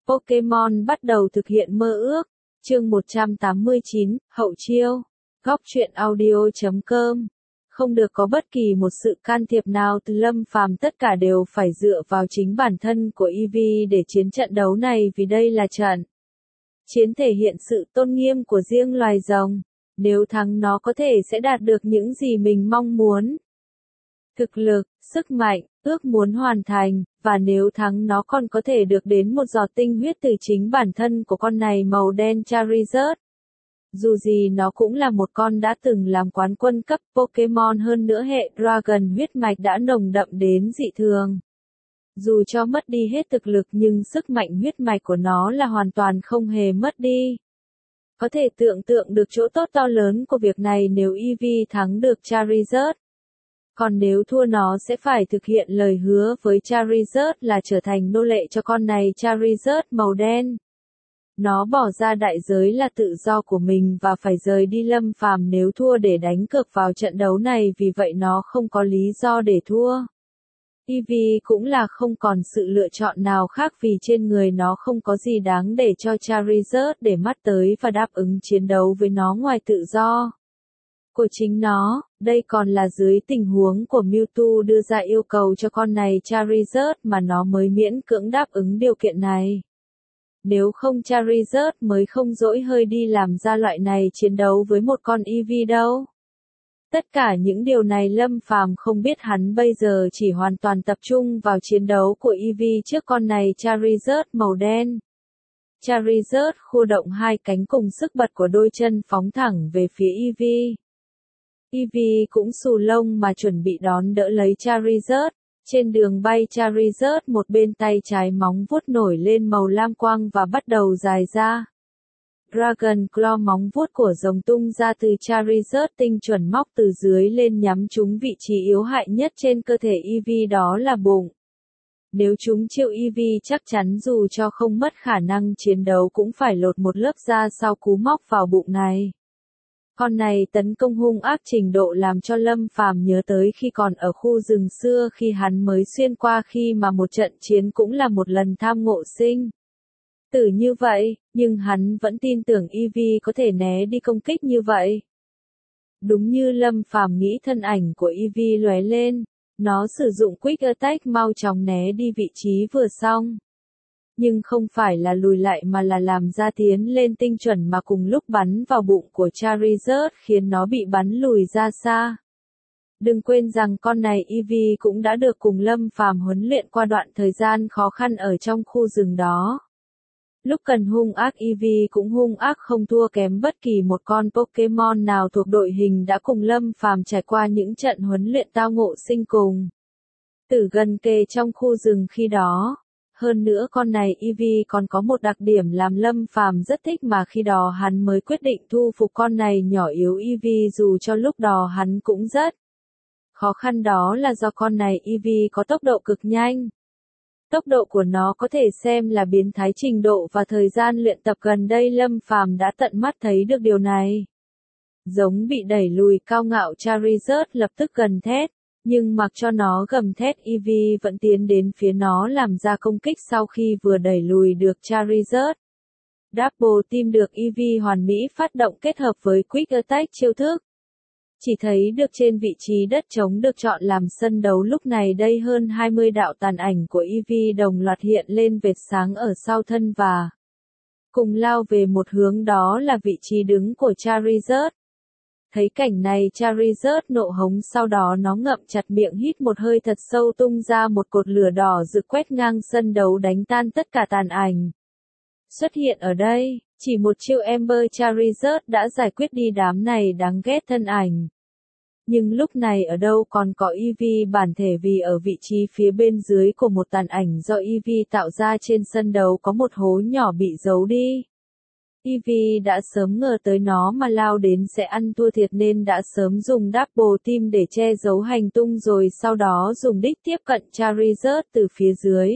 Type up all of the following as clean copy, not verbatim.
Pokemon bắt đầu thực hiện mơ ước. Chương 189, Hậu chiêu. Góc truyện audio.com. Không được có bất kỳ một sự can thiệp nào từ Lâm Phàm, tất cả đều phải dựa vào chính bản thân của Eevee để chiến trận đấu này, vì đây là trận chiến thể hiện sự tôn nghiêm của riêng loài rồng. Nếu thắng nó có thể sẽ đạt được những gì mình mong muốn. Thực lực, sức mạnh, ước muốn hoàn thành, và nếu thắng nó còn có thể được đến một giọt tinh huyết từ chính bản thân của con này màu đen Charizard. Dù gì nó cũng là một con đã từng làm quán quân cấp Pokemon, hơn nữa hệ Dragon huyết mạch đã nồng đậm đến dị thường. Dù cho mất đi hết thực lực nhưng sức mạnh huyết mạch của nó là hoàn toàn không hề mất đi. Có thể tưởng tượng được chỗ tốt to lớn của việc này nếu Eevee thắng được Charizard. Còn nếu thua nó sẽ phải thực hiện lời hứa với Charizard là trở thành nô lệ cho con này Charizard màu đen. Nó bỏ ra đại giới là tự do của mình và phải rời đi Lâm Phàm nếu thua để đánh cược vào trận đấu này, vì vậy nó không có lý do để thua. Eevee cũng là không còn sự lựa chọn nào khác vì trên người nó không có gì đáng để cho Charizard để mắt tới và đáp ứng chiến đấu với nó ngoài tự do của chính nó. Đây còn là dưới tình huống của Mewtwo đưa ra yêu cầu cho con này Charizard mà nó mới miễn cưỡng đáp ứng điều kiện này. Nếu không Charizard mới không dỗi hơi đi làm ra loại này chiến đấu với một con Eevee đâu. Tất cả những điều này Lâm Phàm không biết, hắn bây giờ chỉ hoàn toàn tập trung vào chiến đấu của Eevee trước con này Charizard màu đen. Charizard khua động hai cánh cùng sức bật của đôi chân phóng thẳng về phía Eevee. Eevee cũng xù lông mà chuẩn bị đón đỡ lấy Charizard. Trên đường bay Charizard một bên tay trái móng vuốt nổi lên màu lam quang và bắt đầu dài ra. Dragon Claw móng vuốt của rồng tung ra từ Charizard tinh chuẩn móc từ dưới lên nhắm trúng vị trí yếu hại nhất trên cơ thể Eevee, đó là bụng. Nếu trúng chiêu Eevee chắc chắn dù cho không mất khả năng chiến đấu cũng phải lột một lớp da sau cú móc vào bụng này. Con này tấn công hung ác trình độ làm cho Lâm Phàm nhớ tới khi còn ở khu rừng xưa, khi hắn mới xuyên qua khi mà một trận chiến cũng là một lần tham ngộ sinh tử như vậy, nhưng hắn vẫn tin tưởng Eevee có thể né đi công kích như vậy. Đúng như Lâm Phàm nghĩ, thân ảnh của Eevee lóe lên, nó sử dụng Quick Attack mau chóng né đi vị trí vừa xong. Nhưng không phải là lùi lại mà là làm ra tiến lên tinh chuẩn mà cùng lúc bắn vào bụng của Charizard khiến nó bị bắn lùi ra xa. Đừng quên rằng con này Eevee cũng đã được cùng Lâm Phàm huấn luyện qua đoạn thời gian khó khăn ở trong khu rừng đó. Lúc cần hung ác Eevee cũng hung ác không thua kém bất kỳ một con Pokemon nào thuộc đội hình đã cùng Lâm Phàm trải qua những trận huấn luyện tao ngộ sinh cùng tử gần kề trong khu rừng khi đó. Hơn nữa con này Eevee còn có một đặc điểm làm Lâm Phàm rất thích mà khi đó hắn mới quyết định thu phục con này nhỏ yếu Eevee, dù cho lúc đó hắn cũng rất khó khăn, đó là do con này Eevee có tốc độ cực nhanh. Tốc độ của nó có thể xem là biến thái, trình độ và thời gian luyện tập gần đây Lâm Phàm đã tận mắt thấy được điều này. Giống bị đẩy lùi cao ngạo Charizard lập tức gầm thét, nhưng mặc cho nó gầm thét Eevee vẫn tiến đến phía nó làm ra công kích sau khi vừa đẩy lùi được Charizard. Double Team được Eevee hoàn mỹ phát động kết hợp với Quick Attack chiêu thức. Chỉ thấy được trên vị trí đất trống được chọn làm sân đấu lúc này đây hơn 20 đạo tàn ảnh của Eevee đồng loạt hiện lên vệt sáng ở sau thân và cùng lao về một hướng, đó là vị trí đứng của Charizard. Thấy cảnh này Charizard nộ hống, sau đó nó ngậm chặt miệng hít một hơi thật sâu, tung ra một cột lửa đỏ rực quét ngang sân đấu đánh tan tất cả tàn ảnh xuất hiện ở đây. Chỉ một chiêu Ember Charizard đã giải quyết đi đám này đáng ghét thân ảnh. Nhưng lúc này ở đâu còn có Eevee bản thể, vì ở vị trí phía bên dưới của một tàn ảnh do Eevee tạo ra trên sân đấu có một hố nhỏ bị giấu đi. Eevee đã sớm ngờ tới nó mà lao đến sẽ ăn thua thiệt nên đã sớm dùng Double Team để che giấu hành tung, rồi sau đó dùng đích tiếp cận Charizard từ phía dưới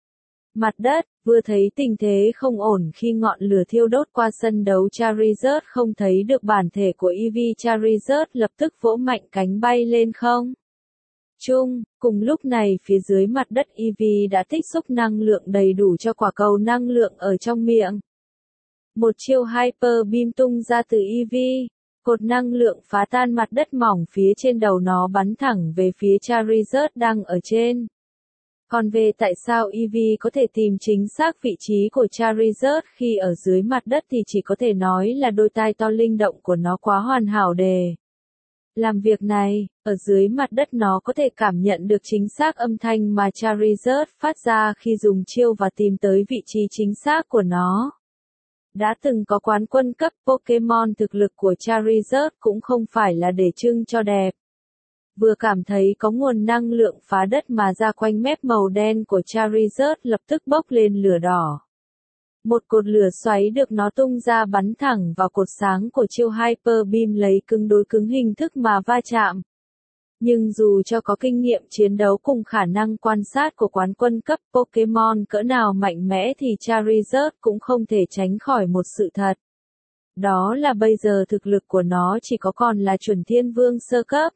mặt đất. Vừa thấy tình thế không ổn khi ngọn lửa thiêu đốt qua sân đấu, Charizard không thấy được bản thể của Eevee. Charizard lập tức vỗ mạnh cánh bay lên không. chung. Cùng lúc này phía dưới mặt đất Eevee đã tích xúc năng lượng đầy đủ cho quả cầu năng lượng ở trong miệng. Một chiêu Hyper Beam tung ra từ Eevee. Cột năng lượng phá tan mặt đất mỏng phía trên đầu nó bắn thẳng về phía Charizard đang ở trên. Còn về tại sao Eevee có thể tìm chính xác vị trí của Charizard khi ở dưới mặt đất thì chỉ có thể nói là đôi tai to linh động của nó quá hoàn hảo để làm việc này. Ở dưới mặt đất nó có thể cảm nhận được chính xác âm thanh mà Charizard phát ra khi dùng chiêu và tìm tới vị trí chính xác của nó. Đã từng có quán quân cấp Pokémon, thực lực của Charizard cũng không phải là để trưng cho đẹp. Vừa cảm thấy có nguồn năng lượng phá đất mà ra quanh mép màu đen của Charizard lập tức bốc lên lửa đỏ. Một cột lửa xoáy được nó tung ra bắn thẳng vào cột sáng của chiêu Hyper Beam lấy cứng đối cứng hình thức mà va chạm. Nhưng dù cho có kinh nghiệm chiến đấu cùng khả năng quan sát của quán quân cấp Pokémon cỡ nào mạnh mẽ thì Charizard cũng không thể tránh khỏi một sự thật. Đó là bây giờ thực lực của nó chỉ có còn là chuẩn thiên vương sơ cấp.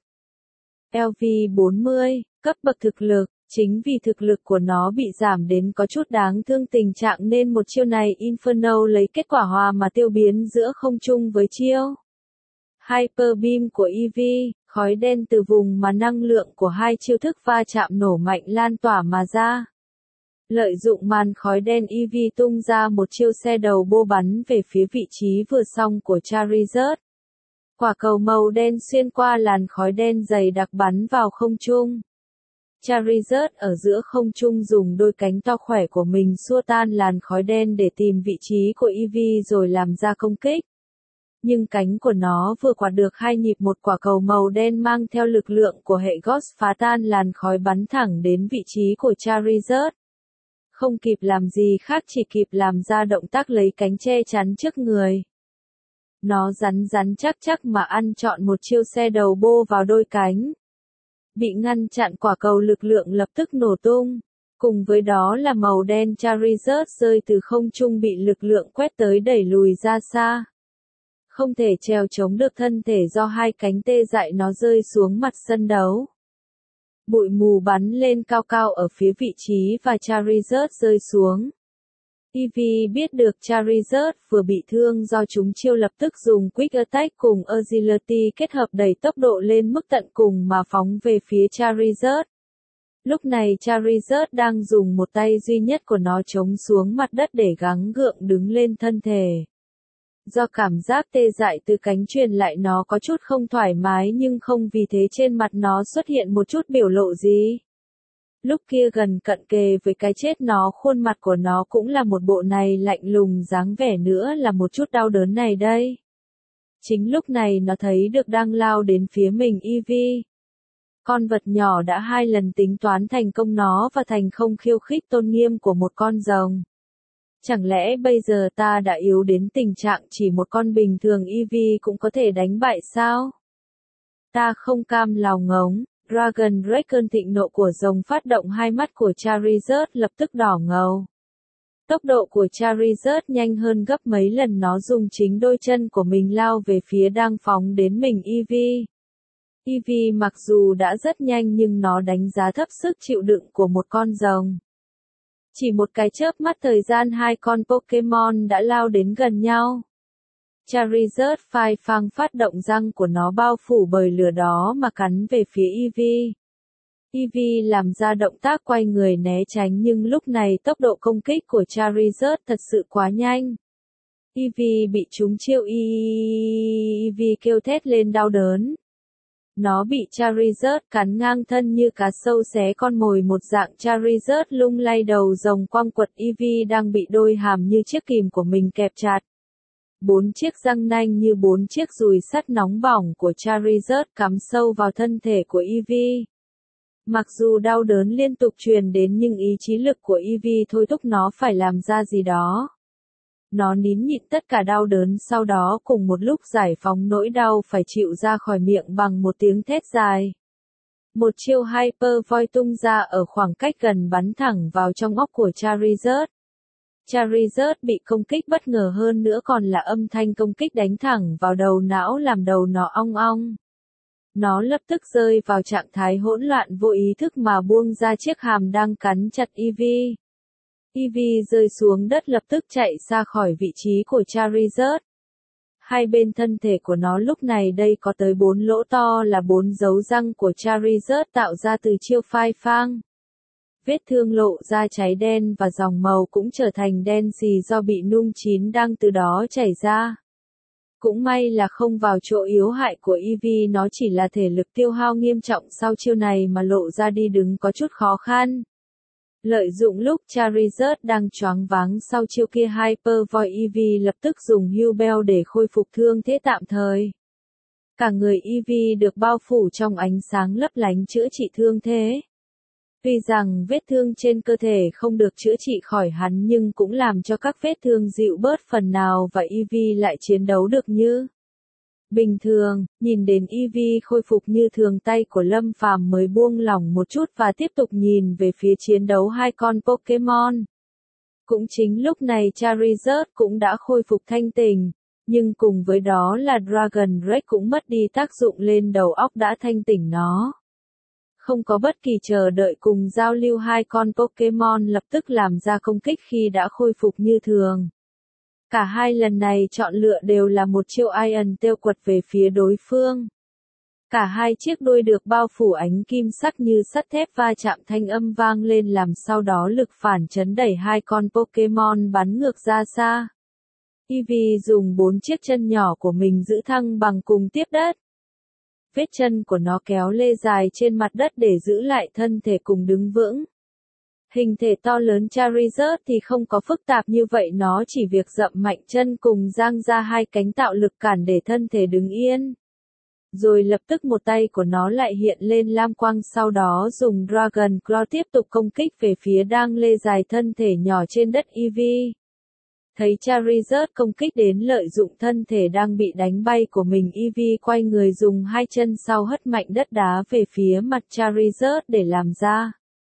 LV40, cấp bậc thực lực, chính vì thực lực của nó bị giảm đến có chút đáng thương tình trạng nên một chiêu này Inferno lấy kết quả hòa mà tiêu biến giữa không trung với chiêu Hyper Beam của Eevee, khói đen từ vùng mà năng lượng của hai chiêu thức va chạm nổ mạnh lan tỏa mà ra. Lợi dụng màn khói đen Eevee tung ra một chiêu xe đầu bô bắn về phía vị trí vừa xong của Charizard. Quả cầu màu đen xuyên qua làn khói đen dày đặc bắn vào không trung. Charizard ở giữa không trung dùng đôi cánh to khỏe của mình xua tan làn khói đen để tìm vị trí của Eevee rồi làm ra công kích. Nhưng cánh của nó vừa quạt được hai nhịp, một quả cầu màu đen mang theo lực lượng của hệ Ghost phá tan làn khói bắn thẳng đến vị trí của Charizard. Không kịp làm gì khác chỉ kịp làm ra động tác lấy cánh che chắn trước người. Nó rắn chắc mà ăn trọn một chiêu xe đầu bô vào đôi cánh. Bị ngăn chặn, quả cầu lực lượng lập tức nổ tung. Cùng với đó là màu đen Charizard rơi từ không trung bị lực lượng quét tới đẩy lùi ra xa. Không thể trèo chống được thân thể do hai cánh tê dại, nó rơi xuống mặt sân đấu. Bụi mù bắn lên cao cao ở phía vị trí và Charizard rơi xuống. Eevee biết được Charizard vừa bị thương do trúng chiêu lập tức dùng Quick Attack cùng Agility kết hợp đẩy tốc độ lên mức tận cùng mà phóng về phía Charizard. Lúc này Charizard đang dùng một tay duy nhất của nó chống xuống mặt đất để gắng gượng đứng lên thân thể. Do cảm giác tê dại từ cánh truyền lại, nó có chút không thoải mái nhưng không vì thế trên mặt nó xuất hiện một chút biểu lộ gì. Lúc kia gần cận kề với cái chết, khuôn mặt của nó cũng là một bộ này lạnh lùng, dáng vẻ nữa là một chút đau đớn này đây. Chính lúc này nó thấy được đang lao đến phía mình Eevee. Con vật nhỏ đã 2 lần tính toán thành công nó và thành không khiêu khích tôn nghiêm của một con rồng. Chẳng lẽ bây giờ ta đã yếu đến tình trạng chỉ một con bình thường Eevee cũng có thể đánh bại sao? Ta không cam lòng ngống. Dragon Rage, cơn thịnh nộ của rồng phát động, hai mắt của Charizard lập tức đỏ ngầu. Tốc độ của Charizard nhanh hơn gấp mấy lần, nó dùng chính đôi chân của mình lao về phía đang phóng đến mình Eevee. Eevee mặc dù đã rất nhanh nhưng nó đánh giá thấp sức chịu đựng của một con rồng. Chỉ một cái chớp mắt thời gian, hai con Pokémon đã lao đến gần nhau. Charizard phai phang phát động răng của nó bao phủ bởi lửa đó mà cắn về phía Eevee. Eevee làm ra động tác quay người né tránh nhưng lúc này tốc độ công kích của Charizard thật sự quá nhanh. Eevee bị trúng chiêu, Eevee kêu thét lên đau đớn. Nó bị Charizard cắn ngang thân như cá sâu xé con mồi một dạng. Charizard lung lay đầu rồng quăng quật Eevee đang bị đôi hàm như chiếc kìm của mình kẹp chặt. 4 chiếc răng nanh như 4 chiếc dùi sắt nóng bỏng của Charizard cắm sâu vào thân thể của Eevee. Mặc dù đau đớn liên tục truyền đến nhưng ý chí lực của Eevee thôi thúc nó phải làm ra gì đó. Nó nín nhịn tất cả đau đớn, sau đó cùng một lúc giải phóng nỗi đau phải chịu ra khỏi miệng bằng một tiếng thét dài. Một chiêu Hyper Void tung ra ở khoảng cách gần bắn thẳng vào trong óc của Charizard. Charizard bị công kích bất ngờ hơn nữa còn là âm thanh công kích đánh thẳng vào đầu não làm đầu nó ong ong. Nó lập tức rơi vào trạng thái hỗn loạn vô ý thức mà buông ra chiếc hàm đang cắn chặt Eevee. Eevee rơi xuống đất lập tức chạy ra khỏi vị trí của Charizard. Hai bên thân thể của nó lúc này đây có tới 4 lỗ to là 4 dấu răng của Charizard tạo ra từ chiêu phai phang. Vết thương lộ ra cháy đen và dòng màu cũng trở thành đen xì do bị nung chín đang từ đó chảy ra. Cũng may là không vào chỗ yếu hại của Eevee, nó chỉ là thể lực tiêu hao nghiêm trọng sau chiêu này mà lộ ra đi đứng có chút khó khăn. Lợi dụng lúc Charizard đang choáng váng sau chiêu kia Hyper Void, Eevee lập tức dùng Heal Bell để khôi phục thương thế tạm thời. Cả người Eevee được bao phủ trong ánh sáng lấp lánh chữa trị thương thế. Tuy rằng vết thương trên cơ thể không được chữa trị khỏi hắn nhưng cũng làm cho các vết thương dịu bớt phần nào và Eevee lại chiến đấu được như bình thường. Nhìn đến Eevee khôi phục như thường, tay của Lâm Phàm mới buông lỏng một chút và tiếp tục nhìn về phía chiến đấu hai con Pokémon. Cũng chính lúc này Charizard cũng đã khôi phục thanh tỉnh, nhưng cùng với đó là Dragon Rage cũng mất đi tác dụng lên đầu óc đã thanh tỉnh nó. Không có bất kỳ chờ đợi cùng giao lưu, hai con Pokémon lập tức làm ra công kích khi đã khôi phục như thường. Cả hai lần này chọn lựa đều là một chiêu Iron Tail quật về phía đối phương. Cả hai chiếc đuôi được bao phủ ánh kim sắc như sắt thép va chạm, thanh âm vang lên làm sau đó lực phản chấn đẩy hai con Pokémon bắn ngược ra xa. Eevee dùng 4 chiếc chân nhỏ của mình giữ thăng bằng cùng tiếp đất. Vết chân của nó kéo lê dài trên mặt đất để giữ lại thân thể cùng đứng vững. Hình thể to lớn Charizard thì không có phức tạp như vậy, nó chỉ việc dậm mạnh chân cùng dang ra hai cánh tạo lực cản để thân thể đứng yên. Rồi lập tức một tay của nó lại hiện lên lam quang, sau đó dùng Dragon Claw tiếp tục công kích về phía đang lê dài thân thể nhỏ trên đất Eevee. Thấy Charizard công kích đến, lợi dụng thân thể đang bị đánh bay của mình, Eevee quay người dùng hai chân sau hất mạnh đất đá về phía mặt Charizard để làm ra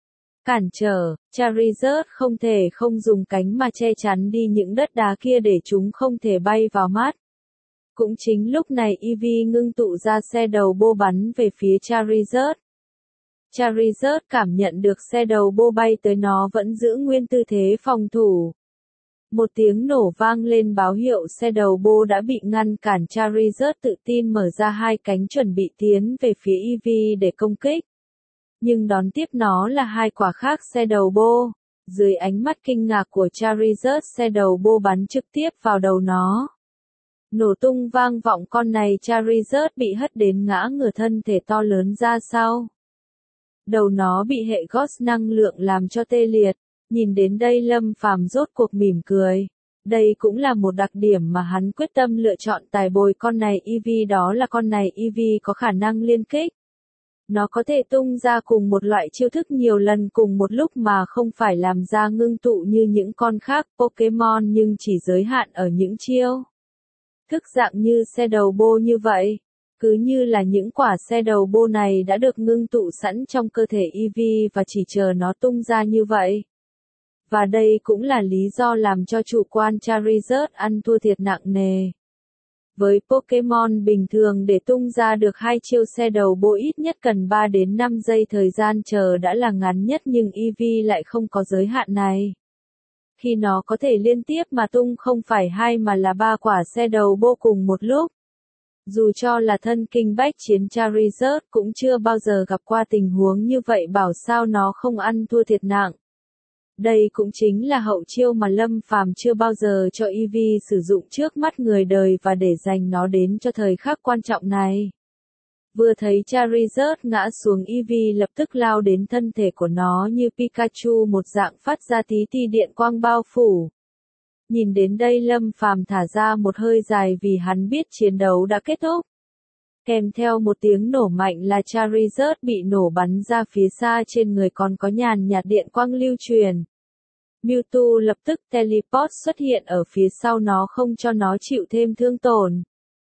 cản trở. Charizard không thể không dùng cánh mà che chắn đi những đất đá kia để chúng không thể bay vào mắt. Cũng chính lúc này Eevee ngưng tụ ra xe đầu bô bắn về phía Charizard. Charizard cảm nhận được xe đầu bô bay tới, nó vẫn giữ nguyên tư thế phòng thủ. Một tiếng nổ vang lên báo hiệu xe đầu bô đã bị ngăn cản. Charizard tự tin mở ra hai cánh chuẩn bị tiến về phía Eevee để công kích. Nhưng đón tiếp nó là hai quả khác xe đầu bô. Dưới ánh mắt kinh ngạc của Charizard, xe đầu bô bắn trực tiếp vào đầu nó. Nổ tung vang vọng, con này Charizard bị hất đến ngã ngửa, thân thể to lớn ra sau. Đầu nó bị hệ Ghost năng lượng làm cho tê liệt. Nhìn đến đây Lâm Phàm rốt cuộc mỉm cười. Đây cũng là một đặc điểm mà hắn quyết tâm lựa chọn tài bồi con này Eevee, đó là con này Eevee có khả năng liên kích. Nó có thể tung ra cùng một loại chiêu thức nhiều lần cùng một lúc mà không phải làm ra ngưng tụ như những con khác Pokémon, nhưng chỉ giới hạn ở những chiêu thức dạng như xe đầu bô như vậy. Cứ như là những quả xe đầu bô này đã được ngưng tụ sẵn trong cơ thể Eevee và chỉ chờ nó tung ra như vậy. Và đây cũng là lý do làm cho chủ quan Charizard ăn thua thiệt nặng nề. Với Pokémon bình thường để tung ra được hai chiêu xe đầu bô ít nhất cần 3 đến 5 giây, thời gian chờ đã là ngắn nhất, nhưng Eevee lại không có giới hạn này. Khi nó có thể liên tiếp mà tung không phải 2 mà là 3 quả xe đầu bô cùng một lúc. Dù cho là thân kinh bách chiến, Charizard cũng chưa bao giờ gặp qua tình huống như vậy, bảo sao nó không ăn thua thiệt nặng. Đây cũng chính là hậu chiêu mà Lâm Phàm chưa bao giờ cho Eevee sử dụng trước mắt người đời và để dành nó đến cho thời khắc quan trọng này. Vừa thấy Charizard ngã xuống, Eevee lập tức lao đến thân thể của nó như Pikachu một dạng, phát ra tí ti điện quang bao phủ. Nhìn đến đây Lâm Phàm thả ra một hơi dài vì hắn biết chiến đấu đã kết thúc. Kèm theo một tiếng nổ mạnh là Charizard bị nổ bắn ra phía xa, trên người còn có nhàn nhạt điện quang lưu truyền. Mewtwo lập tức teleport xuất hiện ở phía sau nó, không cho nó chịu thêm thương tổn.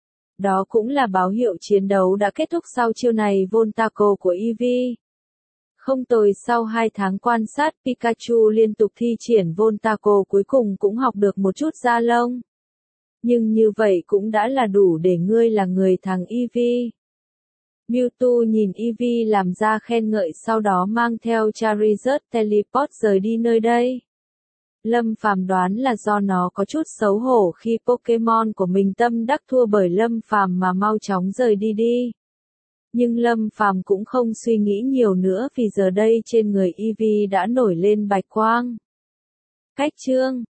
Đó cũng là báo hiệu chiến đấu đã kết thúc sau chiêu này Voltaco của Eevee. Không tồi, sau 2 tháng quan sát, Pikachu liên tục thi triển Voltaco cuối cùng cũng học được một chút da lông. Nhưng như vậy cũng đã là đủ để ngươi là người thắng Eevee. Mewtwo nhìn Eevee làm ra khen ngợi sau đó mang theo Charizard teleport rời đi nơi đây. Lâm Phàm đoán là do nó có chút xấu hổ khi Pokémon của mình tâm đắc thua bởi Lâm Phàm mà mau chóng rời đi. Nhưng Lâm Phàm cũng không suy nghĩ nhiều nữa vì giờ đây trên người Eevee đã nổi lên bạch quang. Cách chương